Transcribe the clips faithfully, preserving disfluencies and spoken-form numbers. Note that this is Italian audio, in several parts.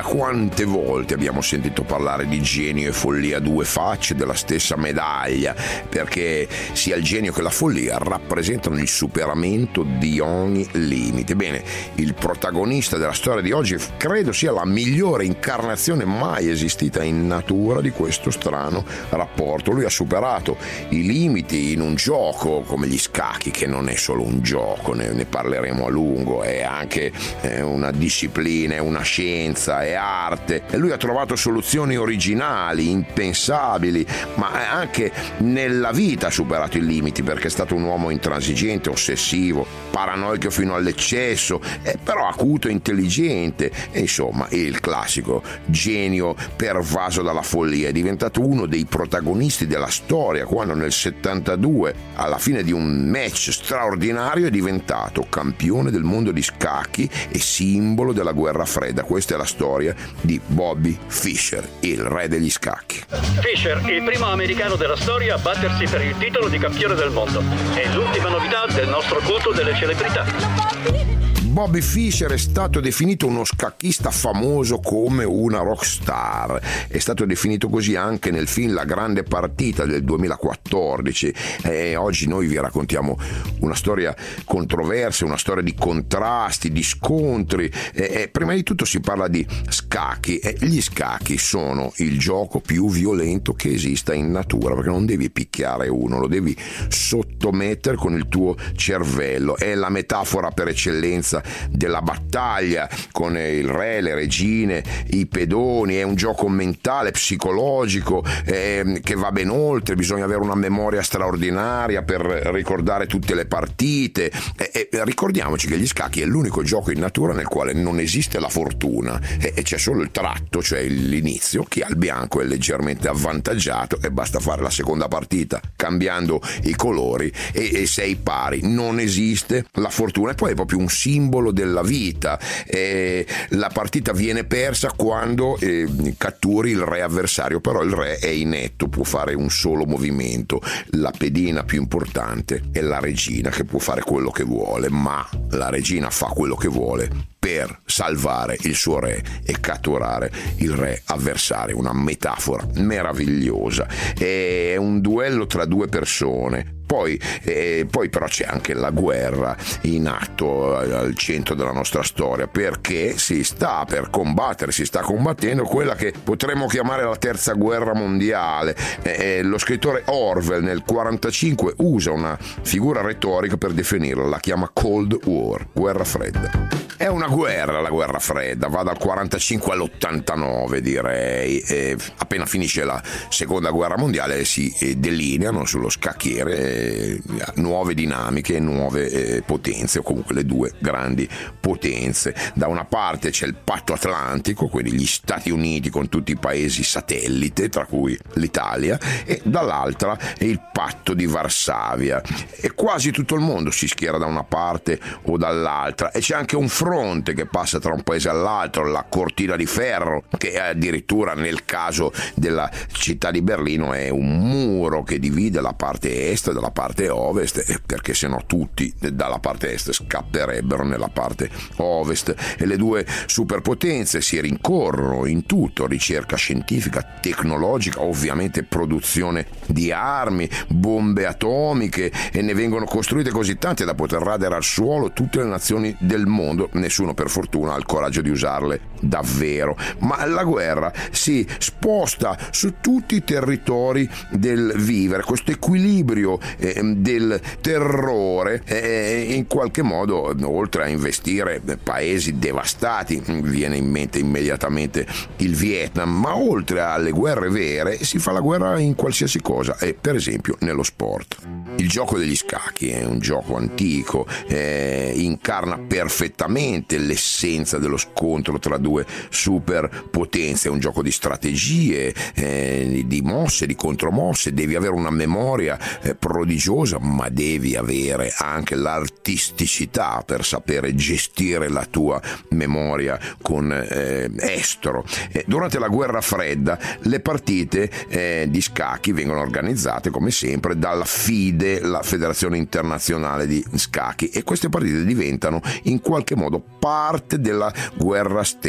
quante volte abbiamo sentito parlare di genio e follia, due facce della stessa medaglia, perché sia il genio che la follia rappresentano il superamento di ogni limite. Bene, il protagonista della storia di oggi credo sia la migliore incarnazione mai esistita in natura di questo strano rapporto. Lui ha superato i limiti in un gioco come gli scacchi, che non è solo un gioco, ne, ne parleremo a lungo, è anche eh, una disciplina, è una scienza, è arte, e lui ha trovato soluzioni originali, impensabili, ma anche nella vita ha superato i limiti, perché è stato un uomo intransigente, ossessivo, paranoico fino all'eccesso, eh, però acuto e intelligente, e insomma il classico genio pervaso dalla follia. È diventato uno dei protagonisti della storia quando nel settantadue, alla fine di un match straordinario, è diventato campione del mondo di scacchi e simbolo della guerra fredda. Questa è la storia di Bobby Fischer, il re degli scacchi. Fischer, il primo americano della storia a battersi per il titolo di campione del mondo. È l'ultima novità del nostro culto delle celebrità. Bobby Fischer è stato definito uno scacchista famoso come una rockstar. È stato definito così anche nel film La grande partita del duemilaquattordici. E oggi noi vi raccontiamo una storia controversa, una storia di contrasti, di scontri. E, e prima di tutto si parla di scacchi. E gli scacchi sono il gioco più violento che esista in natura, perché non devi picchiare uno, lo devi sottomettere con il tuo cervello. È la metafora per eccellenza della battaglia con il re, le regine, i pedoni. È un gioco mentale, psicologico, eh, che va ben oltre. Bisogna avere una memoria straordinaria per ricordare tutte le partite, e, e ricordiamoci che gli scacchi è l'unico gioco in natura nel quale non esiste la fortuna, e, e c'è solo il tratto, cioè l'inizio. Chi ha il bianco è leggermente avvantaggiato e basta fare la seconda partita cambiando i colori e, e sei pari. Non esiste la fortuna, e poi è proprio un simbolo della vita. Eh, la partita viene persa quando eh, catturi il re avversario, però il re è inetto, può fare un solo movimento. La pedina più importante è la regina, che può fare quello che vuole, ma la regina fa quello che vuole per salvare il suo re e catturare il re avversario. Una metafora meravigliosa. È un duello tra due persone. Poi, eh, poi però c'è anche la guerra in atto al centro della nostra storia, perché si sta per combattere, si sta combattendo quella che potremmo chiamare la terza guerra mondiale. Eh, lo scrittore Orwell nel quarantacinque usa una figura retorica per definirla, la chiama Cold War, guerra fredda. È una guerra, la guerra fredda, va dal quarantacinque all'ottantanove, direi. E appena finisce la seconda guerra mondiale si delineano sullo scacchiere eh, nuove dinamiche, nuove eh, potenze, o comunque le due grandi potenze. Da una parte c'è il patto atlantico, quindi gli Stati Uniti con tutti i paesi satellite, tra cui l'Italia, e dall'altra è il patto di Varsavia. E quasi tutto il mondo si schiera da una parte o dall'altra, e c'è anche un fronte che passa tra un paese all'altro, la cortina di ferro, che addirittura nel caso della città di Berlino è un muro che divide la parte est dalla parte ovest, perché sennò tutti dalla parte est scapperebbero nella parte ovest. E le due superpotenze si rincorrono in tutto: ricerca scientifica, tecnologica, ovviamente produzione di armi, bombe atomiche, e ne vengono costruite così tante da poter radere al suolo tutte le nazioni del mondo. Nessuno per fortuna ha il coraggio di usarle davvero, ma la guerra si sposta su tutti i territori del vivere. Questo equilibrio eh, del terrore eh, in qualche modo, oltre a investire paesi devastati, viene in mente immediatamente il Vietnam, ma oltre alle guerre vere si fa la guerra in qualsiasi cosa, e per esempio nello sport. Il gioco degli scacchi è un gioco antico, eh, incarna perfettamente l'essenza dello scontro tra due superpotenze. È un gioco di strategie, eh, di mosse, di contromosse. Devi avere una memoria eh, prodigiosa, ma devi avere anche l'artisticità per sapere gestire la tua memoria con eh, estro. Eh, durante la guerra fredda le partite eh, di scacchi vengono organizzate come sempre dalla F I D E, la Federazione Internazionale di Scacchi, e queste partite diventano in qualche modo parte della guerra stessa.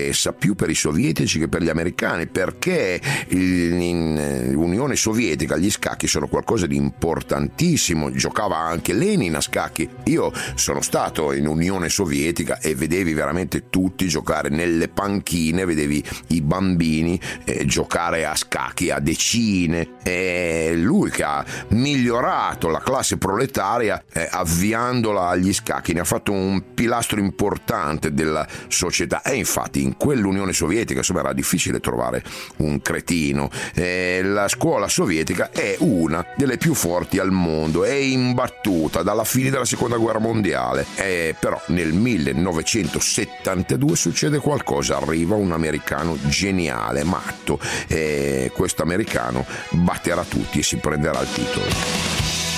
interessa più per i sovietici che per gli americani, perché in Unione Sovietica gli scacchi sono qualcosa di importantissimo. Giocava anche Lenin a scacchi. Io sono stato in Unione Sovietica e vedevi veramente tutti giocare nelle panchine, vedevi i bambini eh, giocare a scacchi a decine. È lui che ha migliorato la classe proletaria eh, avviandola agli scacchi, ne ha fatto un pilastro importante della società. E infatti in quell'Unione Sovietica insomma era difficile trovare un cretino. Eh, la scuola sovietica è una delle più forti al mondo, è imbattuta dalla fine della seconda guerra mondiale. Eh, però nel millenovecentosettantadue succede qualcosa, arriva un americano geniale, matto, e questo americano batterà tutti e si prenderà il titolo.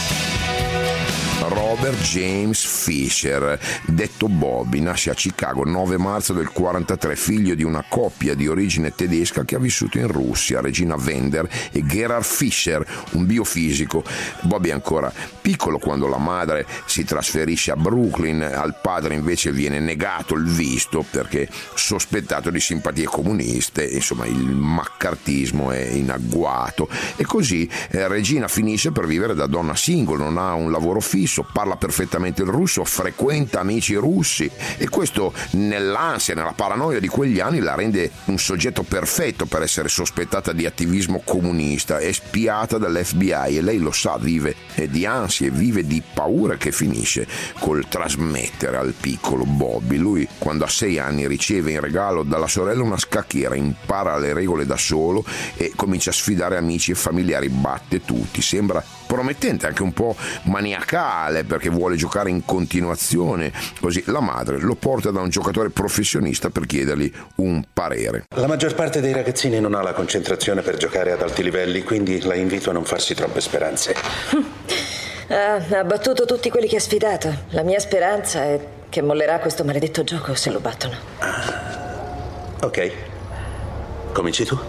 Robert James Fisher, detto Bobby, nasce a Chicago nove marzo del quarantatré, figlio di una coppia di origine tedesca che ha vissuto in Russia, Regina Wender e Gerhard Fischer, un biofisico. Bobby è ancora piccolo quando la madre si trasferisce a Brooklyn, al padre invece viene negato il visto perché sospettato di simpatie comuniste, insomma il maccartismo è in agguato. E così eh, Regina finisce per vivere da donna single, non ha un lavoro fisso, parla perfettamente il russo, frequenta amici russi, e questo nell'ansia, nella paranoia di quegli anni la rende un soggetto perfetto per essere sospettata di attivismo comunista. È spiata dall'F B I e lei lo sa, vive di ansie, vive di paura che finisce col trasmettere al piccolo Bobby. Lui quando ha sei anni riceve in regalo dalla sorella una scacchiera, impara le regole da solo e comincia a sfidare amici e familiari, batte tutti. Sembra promettente, anche un po' maniacale, perché vuole giocare in continuazione. Così la madre lo porta da un giocatore professionista per chiedergli un parere. La maggior parte dei ragazzini non ha la concentrazione per giocare ad alti livelli, quindi la invito a non farsi troppe speranze. Ah, ha battuto tutti quelli che ha sfidato. La mia speranza è che mollerà questo maledetto gioco se lo battono. Ah, ok. Cominci tu.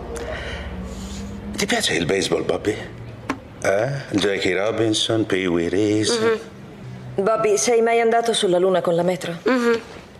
Ti piace il baseball, Bobby? Eh? Jackie Robinson, Pee Wee Reese. Mm-hmm. Bobby, sei mai andato sulla luna con la metro? Mm-hmm.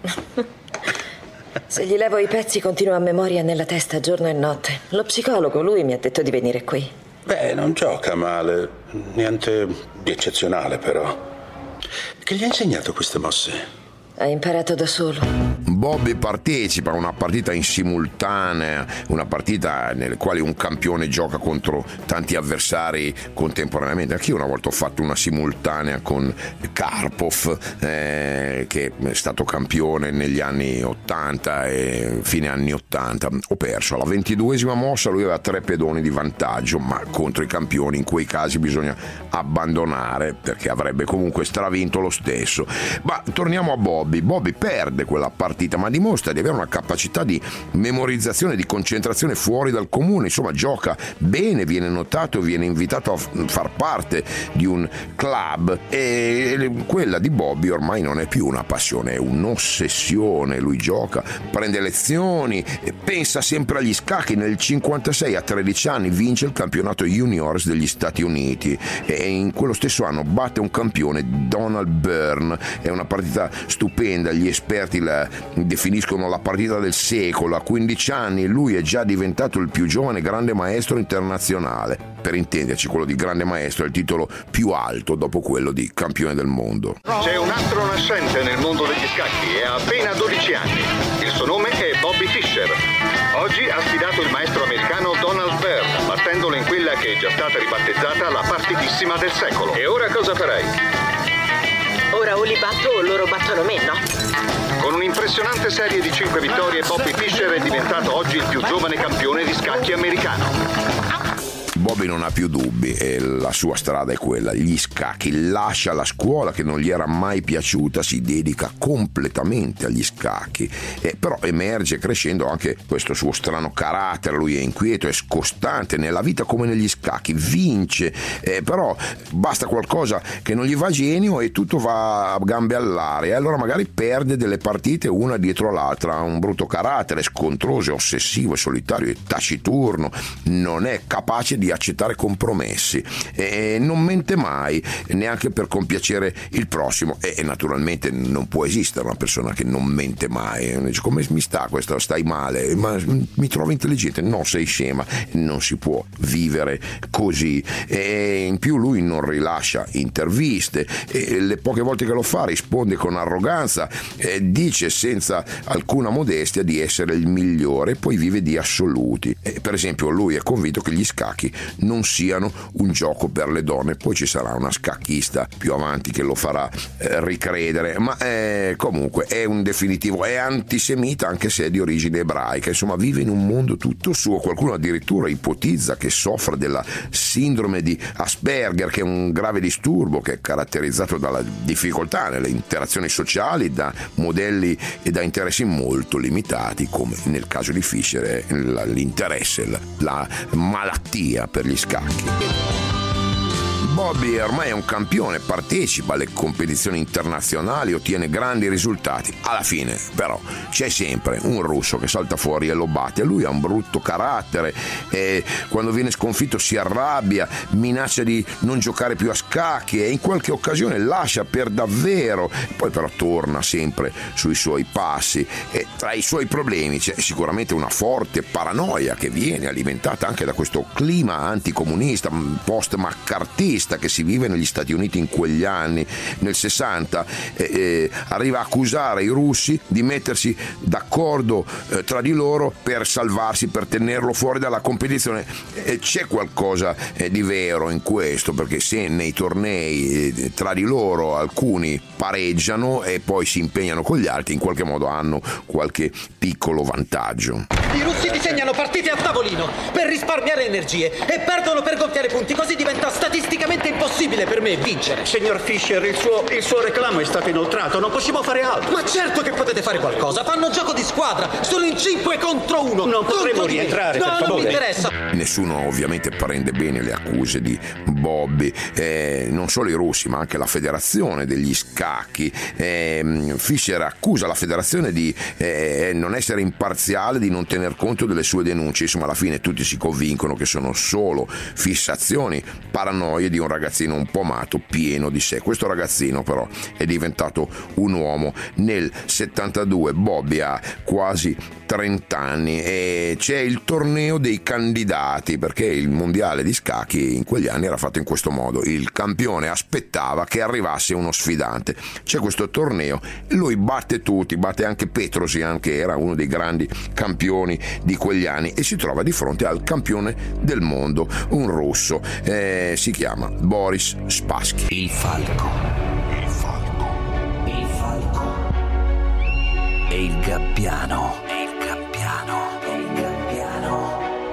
Se gli levo i pezzi continua a memoria nella testa giorno e notte. Lo psicologo, lui mi ha detto di venire qui. Beh, non gioca male. Niente di eccezionale, però. Che gli ha insegnato queste mosse? Ha imparato da solo. Bobby partecipa a una partita in simultanea, una partita nella quale un campione gioca contro tanti avversari contemporaneamente. Anch'io una volta ho fatto una simultanea con Karpov, eh, che è stato campione negli anni ottanta e fine anni ottanta. Ho perso alla ventiduesima mossa, lui aveva tre pedoni di vantaggio, ma contro i campioni in quei casi bisogna abbandonare perché avrebbe comunque stravinto lo stesso. Ma torniamo a Bobby. Bobby perde quella partita, ma dimostra di avere una capacità di memorizzazione, di concentrazione fuori dal comune. Insomma, gioca bene, viene notato, viene invitato a far parte di un club, e quella di Bobby ormai non è più una passione, è un'ossessione. Lui gioca, prende lezioni, pensa sempre agli scacchi. Nel cinquantasei, a tredici anni, vince il campionato juniors degli Stati Uniti e in quello stesso anno batte un campione, Donald Byrne. È una partita stupenda, gli esperti la definiscono la partita del secolo. A quindici anni lui è già diventato il più giovane grande maestro internazionale. Per intenderci, quello di grande maestro è il titolo più alto dopo quello di campione del mondo. C'è un astro nascente nel mondo degli scacchi e ha appena dodici anni. Il suo nome è Bobby Fischer. Oggi ha sfidato il maestro americano Donald Byrne, battendolo in quella che è già stata ribattezzata la partitissima del secolo. E ora cosa farai? Ora o li batto o loro battono me, no? Con un'impressionante serie di cinque vittorie, Bobby Fischer è diventato oggi il più giovane campione di scacchi americano. Bobby non ha più dubbi e la sua strada è quella, gli scacchi. Lascia la scuola che non gli era mai piaciuta, si dedica completamente agli scacchi, e però emerge crescendo anche questo suo strano carattere. Lui è inquieto, è scostante nella vita come negli scacchi, vince, eh, però basta qualcosa che non gli va a genio e tutto va a gambe all'aria, e allora magari perde delle partite una dietro l'altra. Ha un brutto carattere, scontroso, ossessivo, solitario e taciturno, non è capace di di accettare compromessi, e non mente mai, neanche per compiacere il prossimo, e naturalmente non può esistere una persona che non mente mai. Dice, come mi sta questo? Stai male? Ma mi trovo intelligente? No, sei scema. Non si può vivere così. E in più lui non rilascia interviste, e le poche volte che lo fa risponde con arroganza, e dice senza alcuna modestia di essere il migliore, poi vive di assoluti. E per esempio lui è convinto che gli scacchi non siano un gioco per le donne, poi ci sarà una scacchista più avanti che lo farà eh, ricredere, ma eh, comunque è un definitivo, è antisemita anche se è di origine ebraica, insomma vive in un mondo tutto suo. Qualcuno addirittura ipotizza che soffra della sindrome di Asperger, che è un grave disturbo che è caratterizzato dalla difficoltà nelle interazioni sociali, da modelli e da interessi molto limitati, come nel caso di Fischer è l'interesse, la malattia per gli scacchi. Bobby ormai è un campione, partecipa alle competizioni internazionali, ottiene grandi risultati. Alla fine, però, c'è sempre un russo che salta fuori e lo batte. Lui ha un brutto carattere e quando viene sconfitto si arrabbia, minaccia di non giocare più a scacchi e in qualche occasione lascia per davvero. Poi però torna sempre sui suoi passi e tra i suoi problemi c'è sicuramente una forte paranoia che viene alimentata anche da questo clima anticomunista, post-maccartista che si vive negli Stati Uniti in quegli anni. Nel sessanta eh, eh, arriva a accusare i russi di mettersi d'accordo eh, tra di loro per salvarsi, per tenerlo fuori dalla competizione. Eh, c'è qualcosa eh, di vero in questo, perché se nei tornei eh, tra di loro alcuni pareggiano e poi si impegnano con gli altri, in qualche modo hanno qualche piccolo vantaggio. I russi disegnano partite a tavolino per risparmiare energie e perdono per gonfiare punti, così diventa statisticamente impossibile per me vincere. Signor Fischer, il suo, il suo reclamo è stato inoltrato, non possiamo fare altro. Ma certo che potete fare qualcosa, fanno gioco di squadra, sono in cinque contro uno. Non potremo rientrare, no, per favore. Non mi interessa. Nessuno ovviamente prende bene le accuse di Bobby, eh, non solo i russi ma anche la federazione degli scacchi. eh, Fischer accusa la federazione di eh, non essere imparziale, di non tener conto delle sue denunce. Insomma, alla fine tutti si convincono che sono solo fissazioni, paranoie di un ragazzino un po' matto, pieno di sé. Questo ragazzino però è diventato un uomo. Nel settantadue Bobby ha quasi trenta anni e c'è il torneo dei candidati, perché il mondiale di scacchi in quegli anni era fatto in questo modo: il campione aspettava che arrivasse uno sfidante. C'è questo torneo e lui batte tutti, batte anche Petrosian, che era uno dei grandi campioni di quegli anni, e si trova di fronte al campione del mondo, un russo, eh, si chiama Boris Spassky. Il falco, il falco, il falco e il gabbiano, e il gabbiano, e il gabbiano.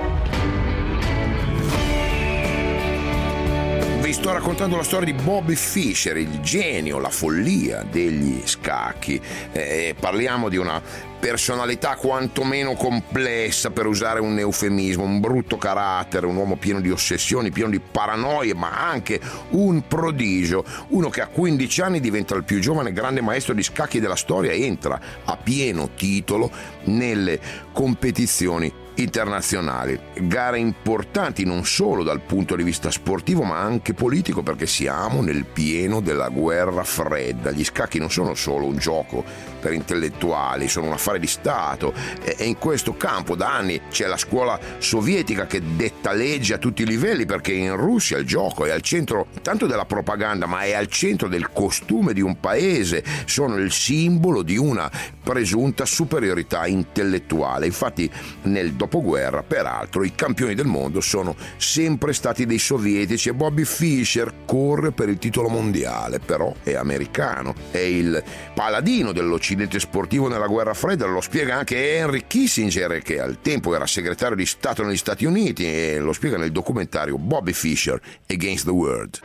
Vi sto raccontando la storia di Bobby Fischer, il genio, la follia degli scacchi. Eh, parliamo di una personalità quantomeno complessa, per usare un eufemismo, un brutto carattere, un uomo pieno di ossessioni, pieno di paranoie, ma anche un prodigio, uno che a quindici anni diventa il più giovane grande maestro di scacchi della storia e entra a pieno titolo nelle competizioni internazionali, gare importanti non solo dal punto di vista sportivo ma anche politico, perché siamo nel pieno della guerra fredda. Gli scacchi non sono solo un gioco per intellettuali, sono un affare di Stato e in questo campo da anni c'è la scuola sovietica che detta leggi a tutti i livelli, perché in Russia il gioco è al centro tanto della propaganda ma è al centro del costume di un paese, sono il simbolo di una presunta superiorità intellettuale. Infatti nel dopoguerra, peraltro, i campioni del mondo sono sempre stati dei sovietici e Bobby Fischer corre per il titolo mondiale, però è americano, è il paladino dell'Occidente sportivo nella guerra fredda. Lo spiega anche Henry Kissinger, che al tempo era segretario di Stato negli Stati Uniti, e lo spiega nel documentario Bobby Fischer Against the World.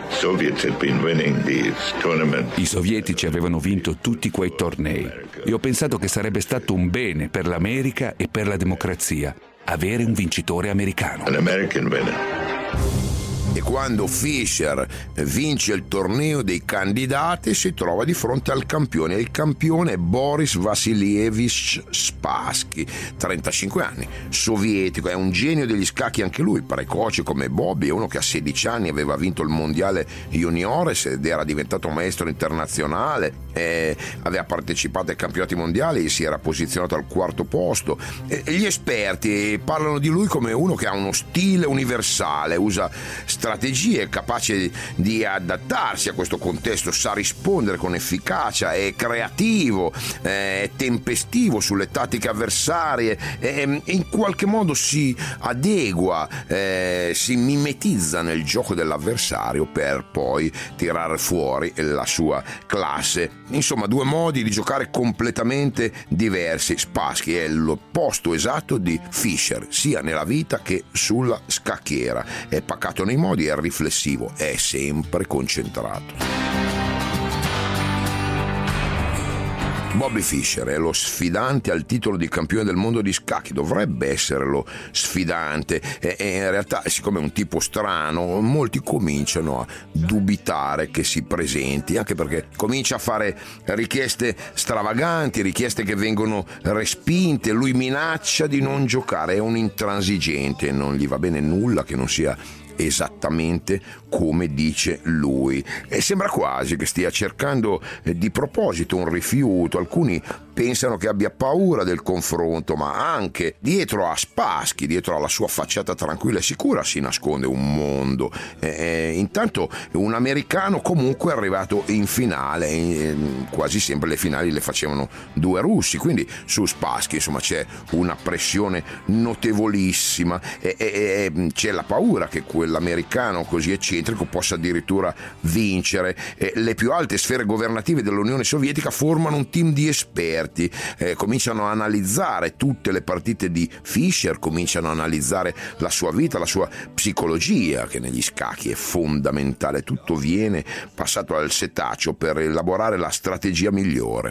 I sovietici avevano vinto tutti quei tornei e ho pensato che sarebbe stato un bene per l'America e per la democrazia avere un vincitore americano. E quando Fischer vince il torneo dei candidati si trova di fronte al campione. Il campione è Boris Vassilievich Spassky, trentacinque anni, sovietico, è un genio degli scacchi anche lui, precoce come Bobby, è uno che a sedici anni aveva vinto il mondiale juniores ed era diventato maestro internazionale, eh, aveva partecipato ai campionati mondiali e si era posizionato al quarto posto. E gli esperti parlano di lui come uno che ha uno stile universale, usa strategie, capace di adattarsi a questo contesto, sa rispondere con efficacia, è creativo, è tempestivo sulle tattiche avversarie, e in qualche modo si adegua, eh, si mimetizza nel gioco dell'avversario per poi tirare fuori la sua classe. Insomma, due modi di giocare completamente diversi. Spassky è l'opposto esatto di Fischer, sia nella vita che sulla scacchiera. È pacato nei modi, è riflessivo, è sempre concentrato. Bobby Fischer è lo sfidante al titolo di campione del mondo di scacchi, dovrebbe essere lo sfidante, e, e in realtà, siccome è un tipo strano, molti cominciano a dubitare che si presenti, anche perché comincia a fare richieste stravaganti, richieste che vengono respinte, lui minaccia di non giocare, è un intransigente, non gli va bene nulla che non sia esattamente come dice lui, e sembra quasi che stia cercando di proposito un rifiuto. Alcuni pensano che abbia paura del confronto, ma anche dietro a Spassky, dietro alla sua facciata tranquilla e sicura, si nasconde un mondo. Eh, intanto un americano comunque è arrivato in finale, eh, quasi sempre le finali le facevano due russi, quindi su Spassky insomma c'è una pressione notevolissima, e, e, e c'è la paura che quell'americano così eccentrico possa addirittura vincere. Eh, le più alte sfere governative dell'Unione Sovietica formano un team di esperti. Eh, cominciano a analizzare tutte le partite di Fischer, cominciano a analizzare la sua vita, la sua psicologia, che negli scacchi è fondamentale. Tutto viene passato al setaccio per elaborare la strategia migliore.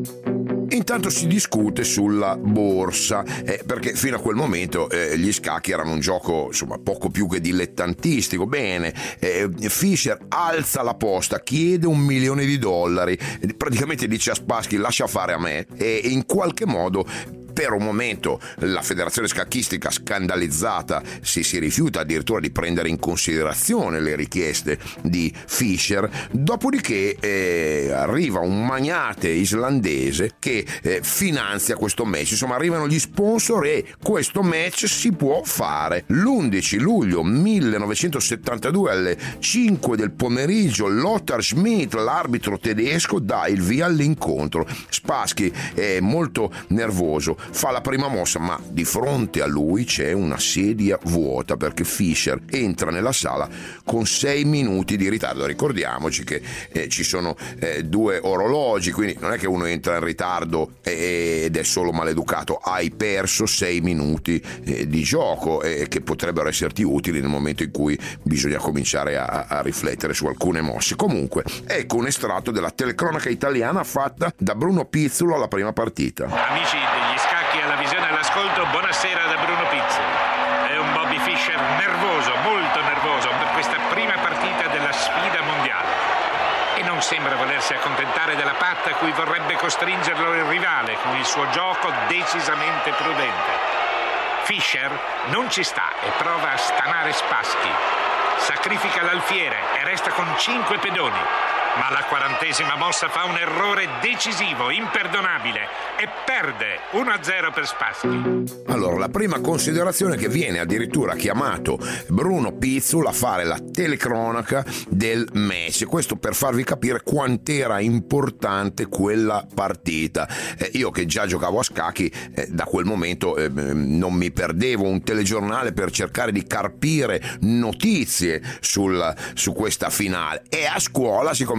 Intanto si discute sulla borsa, eh, perché fino a quel momento eh, gli scacchi erano un gioco insomma poco più che dilettantistico. Bene, eh, Fischer alza la posta, chiede un milione di dollari, praticamente dice a Spassky lascia fare a me, e in qualche modo per un momento la federazione scacchistica, scandalizzata, si, si rifiuta addirittura di prendere in considerazione le richieste di Fischer. Dopodiché eh, arriva un magnate islandese che eh, finanzia questo match, insomma arrivano gli sponsor e questo match si può fare. L'undici luglio millenovecentosettantadue alle cinque del pomeriggio Lothar Schmidt, l'arbitro tedesco, dà il via all'incontro. Spassky è molto nervoso, fa la prima mossa, ma di fronte a lui c'è una sedia vuota perché Fischer entra nella sala con sei minuti di ritardo. Ricordiamoci che eh, ci sono eh, due orologi, quindi non è che uno entra in ritardo ed è solo maleducato. Hai perso sei minuti eh, di gioco eh, che potrebbero esserti utili nel momento in cui bisogna cominciare a, a riflettere su alcune mosse. Comunque ecco un estratto della telecronaca italiana fatta da Bruno Pizzolo alla prima partita. Amici degli scacchi alla visione e all'ascolto, buonasera da Bruno Pizzolo. È un Bobby Fischer nervoso, molto nervoso per questa prima partita della sfida mondiale, e non sembra volersi accontentare della patta a cui vorrebbe costringerlo il rivale con il suo gioco decisamente prudente. Fischer non ci sta e prova a stanare Spassky. Sacrifica l'alfiere e resta con cinque pedoni. Ma alla quarantesima mossa fa un errore decisivo, imperdonabile, e perde uno a zero per Spassky. Allora, la prima considerazione è che viene addirittura chiamato Bruno Pizzolo a fare la telecronaca del match. Questo per farvi capire quant'era importante quella partita. Eh, io che già giocavo a scacchi, eh, da quel momento eh, non mi perdevo un telegiornale per cercare di carpire notizie sul, su questa finale. E a scuola si comincia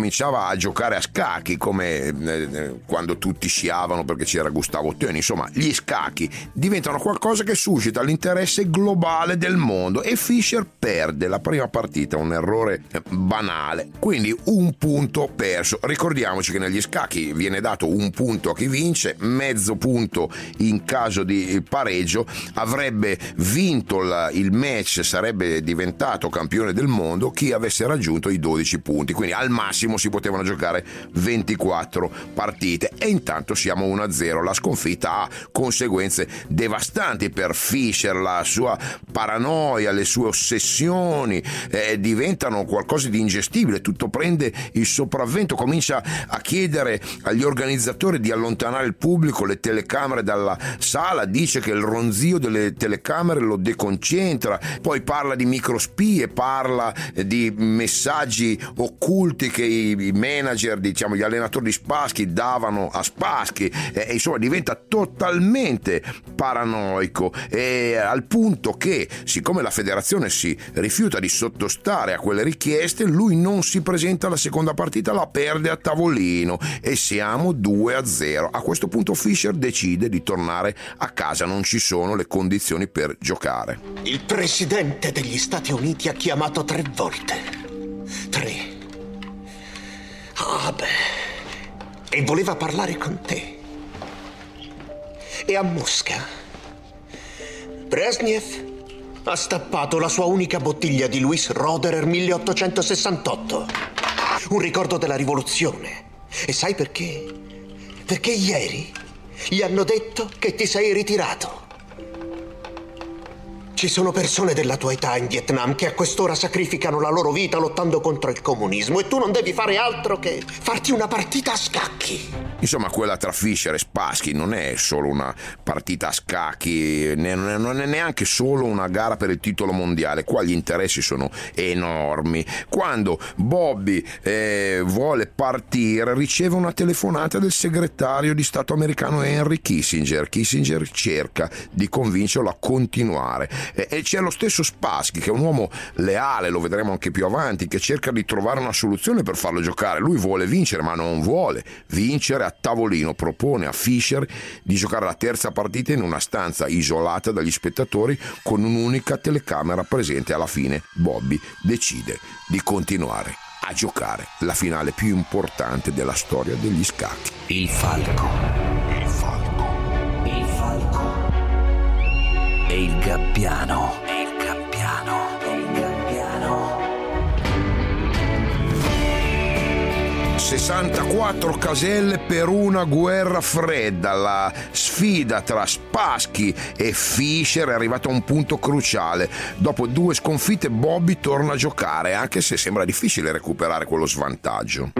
cominciava a giocare a scacchi, come eh, quando tutti sciavano perché c'era Gustavo Toni. Insomma, gli scacchi diventano qualcosa che suscita l'interesse globale del mondo e Fischer perde la prima partita, un errore banale, quindi un punto perso. Ricordiamoci che negli scacchi viene dato un punto a chi vince, mezzo punto in caso di pareggio. Avrebbe vinto la, il match, sarebbe diventato campione del mondo chi avesse raggiunto i dodici punti, quindi al massimo si potevano giocare ventiquattro partite e intanto siamo uno a zero. La sconfitta ha conseguenze devastanti per Fischer, la sua paranoia, le sue ossessioni eh, diventano qualcosa di ingestibile, tutto prende il sopravvento, comincia a chiedere agli organizzatori di allontanare il pubblico, le telecamere dalla sala, dice che il ronzio delle telecamere lo deconcentra, poi parla di microspie, parla di messaggi occulti che i manager, diciamo gli allenatori di Spassky davano a Spassky, e insomma diventa totalmente paranoico, e al punto che, siccome la federazione si rifiuta di sottostare a quelle richieste, lui non si presenta alla seconda partita, la perde a tavolino e siamo due a zero. A questo punto Fischer decide di tornare a casa, non ci sono le condizioni per giocare. Il presidente degli Stati Uniti ha chiamato tre volte. Tre. Ah beh. E voleva parlare con te. E a Mosca Brezhnev ha stappato la sua unica bottiglia di Louis Roederer milleottocentosessantotto, un ricordo della rivoluzione. E sai perché? Perché ieri gli hanno detto che ti sei ritirato. Ci sono persone della tua età in Vietnam che a quest'ora sacrificano la loro vita lottando contro il comunismo e tu non devi fare altro che farti una partita a scacchi. Insomma, quella tra Fischer e Spassky non è solo una partita a scacchi, non è neanche solo una gara per il titolo mondiale. Qua gli interessi sono enormi. Quando Bobby eh, vuole partire, riceve una telefonata del segretario di Stato americano Henry Kissinger. Kissinger cerca di convincerlo a continuare. E c'è lo stesso Spassky, che è un uomo leale, lo vedremo anche più avanti, che cerca di trovare una soluzione per farlo giocare. Lui vuole vincere, ma non vuole vincere a tavolino. Propone a Fischer di giocare la terza partita in una stanza isolata dagli spettatori con un'unica telecamera presente. Alla fine Bobby decide di continuare a giocare la finale più importante della storia degli scacchi. Il falco. Il falco. Il falco. E il gabbiano. E il gabbiano. E il gabbiano. sessantaquattro caselle per una guerra fredda. La sfida tra Spassky e Fischer è arrivata a un punto cruciale. Dopo due sconfitte Bobby torna a giocare, anche se sembra difficile recuperare quello svantaggio.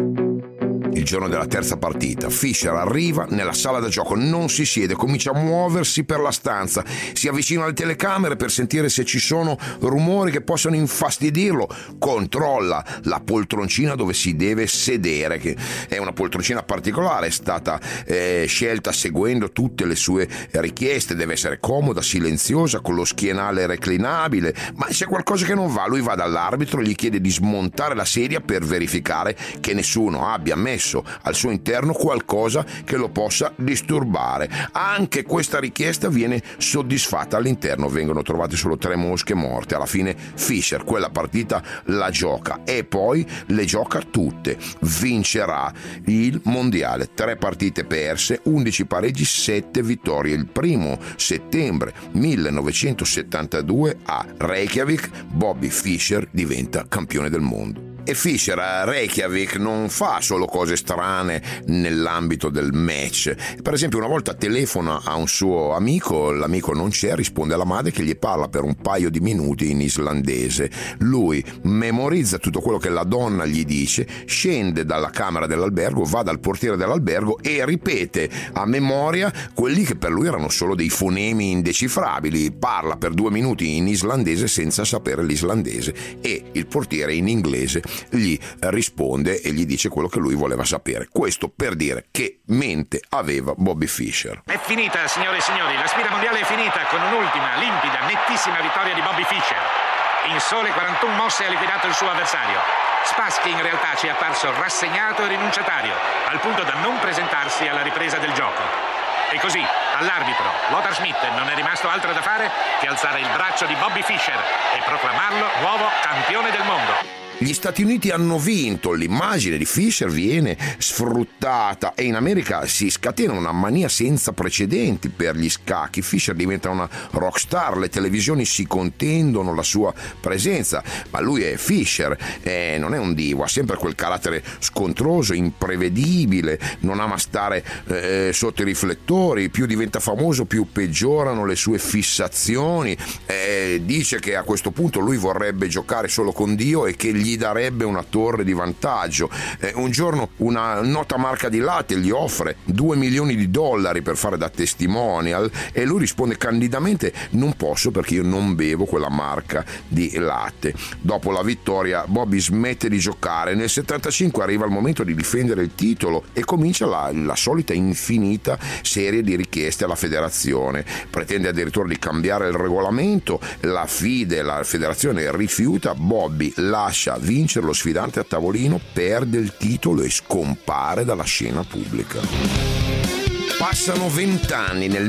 Il giorno della terza partita Fischer arriva nella sala da gioco, non si siede, comincia a muoversi per la stanza, si avvicina alle telecamere per sentire se ci sono rumori che possano infastidirlo, controlla la poltroncina dove si deve sedere, che è una poltroncina particolare, è stata eh, scelta seguendo tutte le sue richieste, deve essere comoda, silenziosa, con lo schienale reclinabile, ma c'è qualcosa che non va. Lui va dall'arbitro, gli chiede di smontare la sedia per verificare che nessuno abbia messo al suo interno qualcosa che lo possa disturbare. Anche questa richiesta viene soddisfatta. All'interno vengono trovate solo tre mosche morte. Alla fine Fischer quella partita la gioca e poi le gioca tutte. Vincerà il mondiale. Tre partite perse, undici pareggi, sette vittorie. Il primo settembre millenovecentosettantadue a Reykjavik Bobby Fischer diventa campione del mondo. E Fischer a Reykjavik non fa solo cose strane nell'ambito del match. Per esempio, una volta telefona a un suo amico, l'amico non c'è, risponde alla madre che gli parla per un paio di minuti in islandese. Lui memorizza tutto quello che la donna gli dice, scende dalla camera dell'albergo, va dal portiere dell'albergo e ripete a memoria quelli che per lui erano solo dei fonemi indecifrabili. Parla per due minuti in islandese senza sapere l'islandese e il portiere in inglese gli risponde e gli dice quello che lui voleva sapere. Questo per dire che mente aveva Bobby Fischer. È finita, signore e signori, la sfida mondiale è finita con un'ultima, limpida, nettissima vittoria di Bobby Fischer. In sole quarantuno mosse ha liquidato il suo avversario. Spassky in realtà ci è apparso rassegnato e rinunciatario, al punto da non presentarsi alla ripresa del gioco. E così, all'arbitro, Lothar Schmidt non è rimasto altro da fare che alzare il braccio di Bobby Fischer e proclamarlo nuovo campione del mondo. Gli Stati Uniti hanno vinto, l'immagine di Fischer viene sfruttata e in America si scatena una mania senza precedenti per gli scacchi. Fischer diventa una rockstar, le televisioni si contendono la sua presenza, ma lui è Fischer, eh, non è un divo, ha sempre quel carattere scontroso, imprevedibile, non ama stare eh, sotto i riflettori, più diventa famoso più peggiorano le sue fissazioni, eh, dice che a questo punto lui vorrebbe giocare solo con Dio e che gli darebbe una torre di vantaggio. Eh, un giorno una nota marca di latte gli offre due milioni di dollari per fare da testimonial e lui risponde candidamente: non posso perché io non bevo quella marca di latte. Dopo la vittoria Bobby smette di giocare, nel settantacinque arriva il momento di difendere il titolo e comincia la, la solita infinita serie di richieste alla federazione, pretende addirittura di cambiare il regolamento, la FIDE, la federazione rifiuta, Bobby lascia vincere lo sfidante a tavolino, perde il titolo e scompare dalla scena pubblica. Passano vent'anni, nel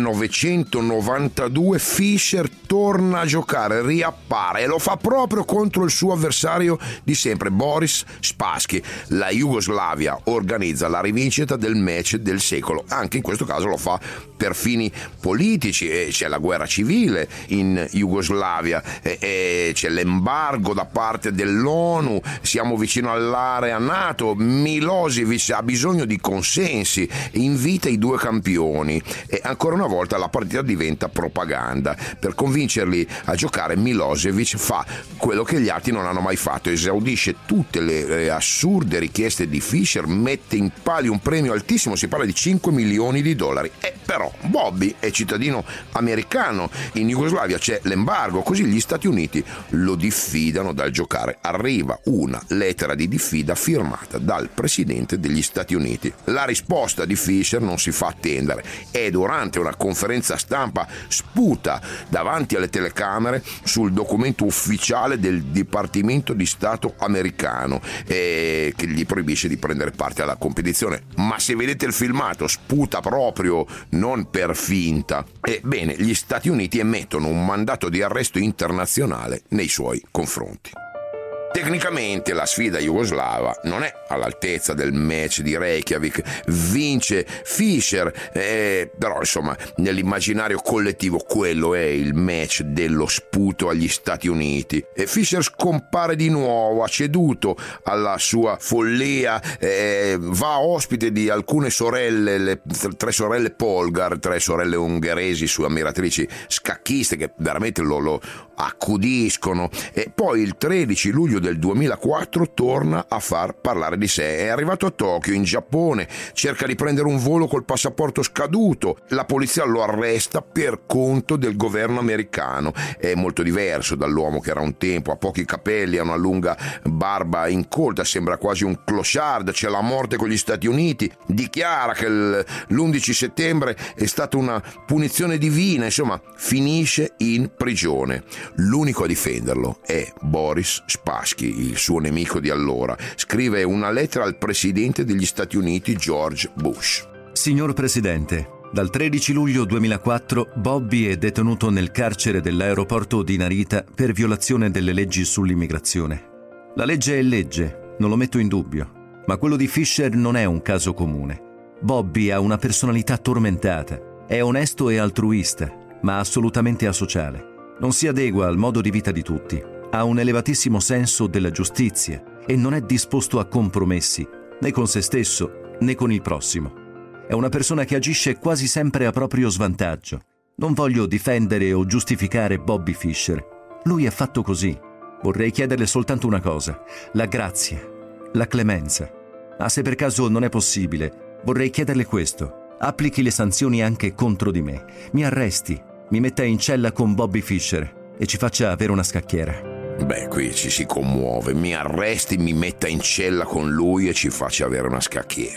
millenovecentonovantadue Fischer torna a giocare, riappare e lo fa proprio contro il suo avversario di sempre, Boris Spassky. La Jugoslavia organizza la rivincita del match del secolo, anche in questo caso lo fa per fini politici, e c'è la guerra civile in Jugoslavia, e, e c'è l'embargo da parte dell'ONU, siamo vicino all'area NATO, Milosevic ha bisogno di consensi, invita i due campioni e ancora una volta la partita diventa propaganda. Per convincerli a giocare Milosevic fa quello che gli altri non hanno mai fatto, esaudisce tutte le, le assurde richieste di Fischer, mette in palio un premio altissimo, si parla di cinque milioni di dollari. E però Bobby è cittadino americano, in Jugoslavia c'è l'embargo, così gli Stati Uniti lo diffidano dal giocare. Arriva una lettera di diffida firmata dal presidente degli Stati Uniti. La risposta di Fischer non si fa attendere e durante una conferenza stampa sputa davanti alle telecamere sul documento ufficiale del Dipartimento di Stato americano eh, che gli proibisce di prendere parte alla competizione. Ma se vedete il filmato sputa proprio, non per finta. Ebbene, gli Stati Uniti emettono un mandato di arresto internazionale nei suoi confronti. Tecnicamente la sfida jugoslava non è all'altezza del match di Reykjavik, vince Fischer, eh, però insomma nell'immaginario collettivo quello è il match dello sputo agli Stati Uniti. E Fischer scompare di nuovo, ha ceduto alla sua follia, eh, va ospite di alcune sorelle, le tre sorelle Polgar, tre sorelle ungheresi, sue ammiratrici scacchiste che veramente lo, lo accudiscono, e poi il tredici luglio del duemilaquattro torna a far parlare di sé. È arrivato a Tokyo, in Giappone, cerca di prendere un volo col passaporto scaduto, la polizia lo arresta per conto del governo americano. È molto diverso dall'uomo che era un tempo, ha pochi capelli, ha una lunga barba incolta, sembra quasi un clochard, c'è la morte con gli Stati Uniti, dichiara che l'undici settembre è stata una punizione divina, insomma finisce in prigione. L'unico a difenderlo è Boris Spassky, il suo nemico di allora. Scrive una lettera al presidente degli Stati Uniti, George Bush. Signor Presidente, dal tredici luglio duemilaquattro Bobby è detenuto nel carcere dell'aeroporto di Narita per violazione delle leggi sull'immigrazione. La legge è legge, non lo metto in dubbio, ma quello di Fischer non è un caso comune. Bobby ha una personalità tormentata, è onesto e altruista, ma assolutamente asociale. Non si adegua al modo di vita di tutti, ha un elevatissimo senso della giustizia e non è disposto a compromessi, né con se stesso né con il prossimo. È una persona che agisce quasi sempre a proprio svantaggio. Non voglio difendere o giustificare Bobby Fischer. Lui è fatto così. Vorrei chiederle soltanto una cosa: la grazia, la clemenza. Ma se per caso non è possibile, vorrei chiederle questo: applichi le sanzioni anche contro di me. Mi arresti, mi metta in cella con Bobby Fischer e ci faccia avere una scacchiera. Beh, qui ci si commuove. Mi arresti, mi metta in cella con lui e ci faccia avere una scacchiera.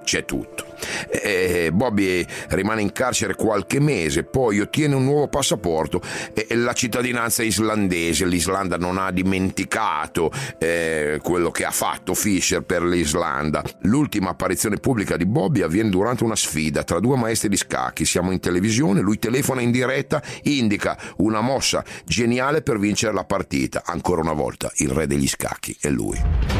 c'è tutto. Eh, Bobby rimane in carcere qualche mese, poi ottiene un nuovo passaporto e la cittadinanza islandese. L'Islanda non ha dimenticato eh, quello che ha fatto Fischer per l'Islanda. L'ultima apparizione pubblica di Bobby avviene durante una sfida tra due maestri di scacchi. Siamo in televisione, lui telefona in diretta, indica una mossa geniale per vincere la partita. Ancora una volta il re degli scacchi è lui.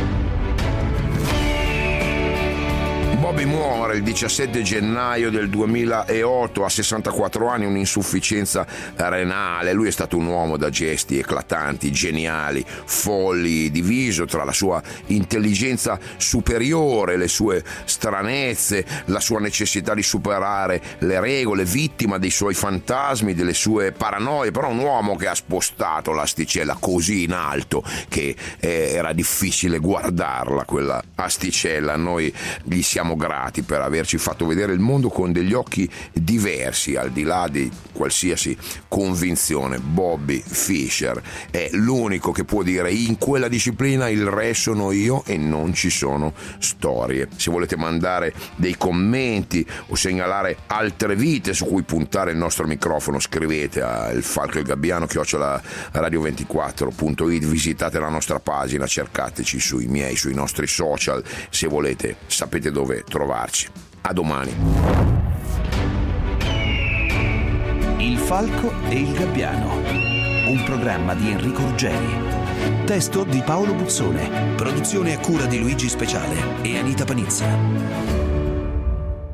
Bobby muore il diciassette gennaio del duemilaotto a sessantaquattro anni, un'insufficienza renale. Lui è stato un uomo da gesti eclatanti, geniali, folli, diviso tra la sua intelligenza superiore, le sue stranezze, la sua necessità di superare le regole, vittima dei suoi fantasmi, delle sue paranoie, però un uomo che ha spostato l'asticella così in alto che eh, era difficile guardarla, quella asticella. Noi gli siamo grati per averci fatto vedere il mondo con degli occhi diversi, al di là di qualsiasi convinzione. Bobby Fischer è l'unico che può dire: in quella disciplina il re sono io e non ci sono storie. Se volete mandare dei commenti o segnalare altre vite su cui puntare il nostro microfono, scrivete a Il Falco e il Gabbiano chiocciola radio ventiquattro punto it, visitate la nostra pagina, cercateci sui miei, sui nostri social. Se volete sapete dove trovarci. A domani. Il Falco e il Gabbiano, un programma di Enrico Ruggeri, testo di Paolo Buzzone, produzione a cura di Luigi Speciale e Anita Panizza.